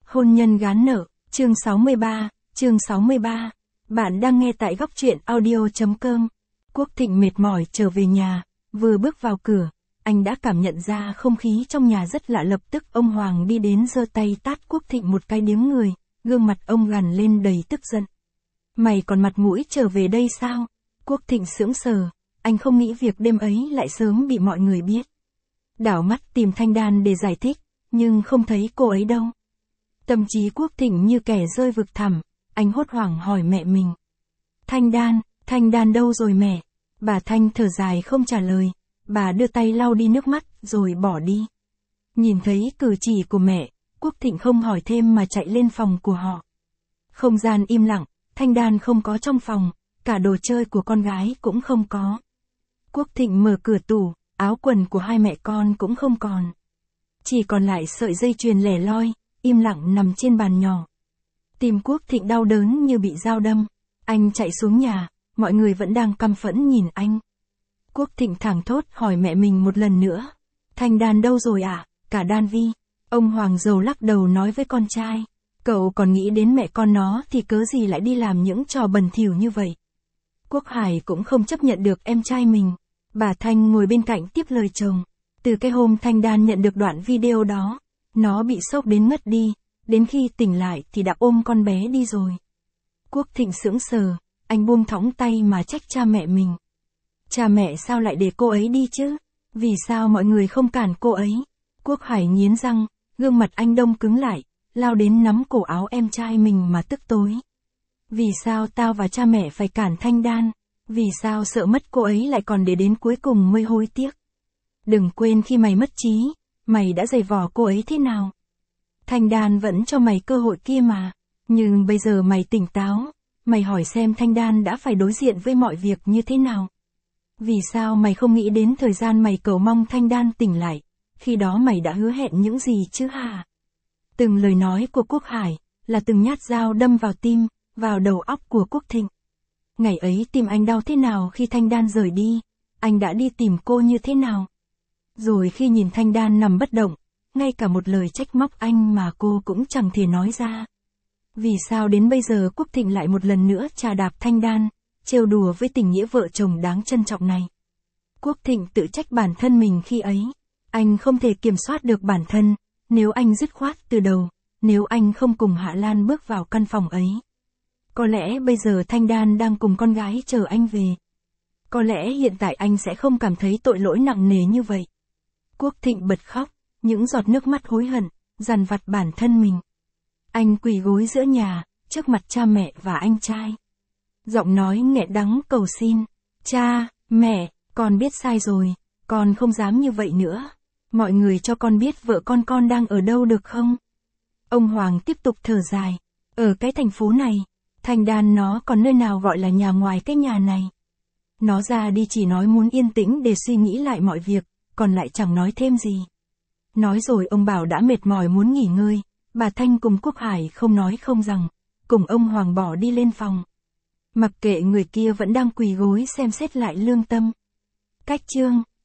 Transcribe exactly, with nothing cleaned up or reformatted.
Hôn nhân gán nợ, chương sáu mươi ba, chương sáu mươi ba. Bạn đang nghe tại góc truyện audio chấm com. Quốc Thịnh mệt mỏi trở về nhà, vừa bước vào cửa, anh đã cảm nhận ra không khí trong nhà rất lạ. Lập tức ông Hoàng đi đến giơ tay tát Quốc Thịnh một cái điếng người, gương mặt ông gằn lên đầy tức giận. Mày còn mặt mũi trở về đây sao? Quốc Thịnh sững sờ, anh không nghĩ việc đêm ấy lại sớm bị mọi người biết. Đảo mắt tìm Thanh Đan để giải thích, nhưng không thấy cô ấy đâu. Tâm trí Quốc Thịnh như kẻ rơi vực thẳm, anh hốt hoảng hỏi mẹ mình. Thanh Đan, Thanh Đan đâu rồi mẹ? Bà Thanh thở dài không trả lời, bà đưa tay lau đi nước mắt, rồi bỏ đi. Nhìn thấy cử chỉ của mẹ, Quốc Thịnh không hỏi thêm mà chạy lên phòng của họ. Không gian im lặng, Thanh Đan không có trong phòng, cả đồ chơi của con gái cũng không có. Quốc Thịnh mở cửa tủ, áo quần của hai mẹ con cũng không còn. Chỉ còn lại sợi dây chuyền lẻ loi, im lặng nằm trên bàn nhỏ. Tim Quốc Thịnh đau đớn như bị dao đâm. Anh chạy xuống nhà, mọi người vẫn đang căm phẫn nhìn anh. Quốc Thịnh thảng thốt hỏi mẹ mình một lần nữa. Thanh Đan đâu rồi ạ? À? Cả Đan Vi. Ông Hoàng Dầu lắc đầu nói với con trai. Cậu còn nghĩ đến mẹ con nó thì cớ gì lại đi làm những trò bẩn thỉu như vậy. Quốc Hải cũng không chấp nhận được em trai mình. Bà Thanh ngồi bên cạnh tiếp lời chồng. Từ cái hôm Thanh Đan nhận được đoạn video đó, nó bị sốc đến ngất đi, đến khi tỉnh lại thì đã ôm con bé đi rồi. Quốc Thịnh sững sờ, anh buông thõng tay mà trách cha mẹ mình. Cha mẹ sao lại để cô ấy đi chứ? Vì sao mọi người không cản cô ấy? Quốc Hải nghiến răng, gương mặt anh đông cứng lại, lao đến nắm cổ áo em trai mình mà tức tối. Vì sao tao và cha mẹ phải cản Thanh Đan? Vì sao sợ mất cô ấy lại còn để đến cuối cùng mới hối tiếc? Đừng quên khi mày mất trí, mày đã giày vò cô ấy thế nào? Thanh Đan vẫn cho mày cơ hội kia mà. Nhưng bây giờ mày tỉnh táo, mày hỏi xem Thanh Đan đã phải đối diện với mọi việc như thế nào? Vì sao mày không nghĩ đến thời gian mày cầu mong Thanh Đan tỉnh lại, khi đó mày đã hứa hẹn những gì chứ hả? Từng lời nói của Quốc Hải, là từng nhát dao đâm vào tim, vào đầu óc của Quốc Thịnh. Ngày ấy tim anh đau thế nào khi Thanh Đan rời đi, anh đã đi tìm cô như thế nào? Rồi khi nhìn Thanh Đan nằm bất động, ngay cả một lời trách móc anh mà cô cũng chẳng thể nói ra. Vì sao đến bây giờ Quốc Thịnh lại một lần nữa chà đạp Thanh Đan, trêu đùa với tình nghĩa vợ chồng đáng trân trọng này? Quốc Thịnh tự trách bản thân mình khi ấy. Anh không thể kiểm soát được bản thân, nếu anh dứt khoát từ đầu, nếu anh không cùng Hạ Lan bước vào căn phòng ấy. Có lẽ bây giờ Thanh Đan đang cùng con gái chờ anh về. Có lẽ hiện tại anh sẽ không cảm thấy tội lỗi nặng nề như vậy. Quốc Thịnh bật khóc, những giọt nước mắt hối hận, dằn vặt bản thân mình. Anh quỳ gối giữa nhà, trước mặt cha mẹ và anh trai. Giọng nói nghẹn đắng cầu xin. Cha, mẹ, con biết sai rồi, con không dám như vậy nữa. Mọi người cho con biết vợ con con đang ở đâu được không? Ông Hoàng tiếp tục thở dài. Ở cái thành phố này, Thanh Đan nó còn nơi nào gọi là nhà ngoài cái nhà này. Nó ra đi chỉ nói muốn yên tĩnh để suy nghĩ lại mọi việc, còn lại chẳng nói thêm gì. Nói rồi ông bảo đã mệt mỏi muốn nghỉ ngơi, bà Thanh cùng Quốc Hải không nói không rằng, cùng ông Hoàng bỏ đi lên phòng. Mặc kệ người kia vẫn đang quỳ gối xem xét lại lương tâm. Cách chương,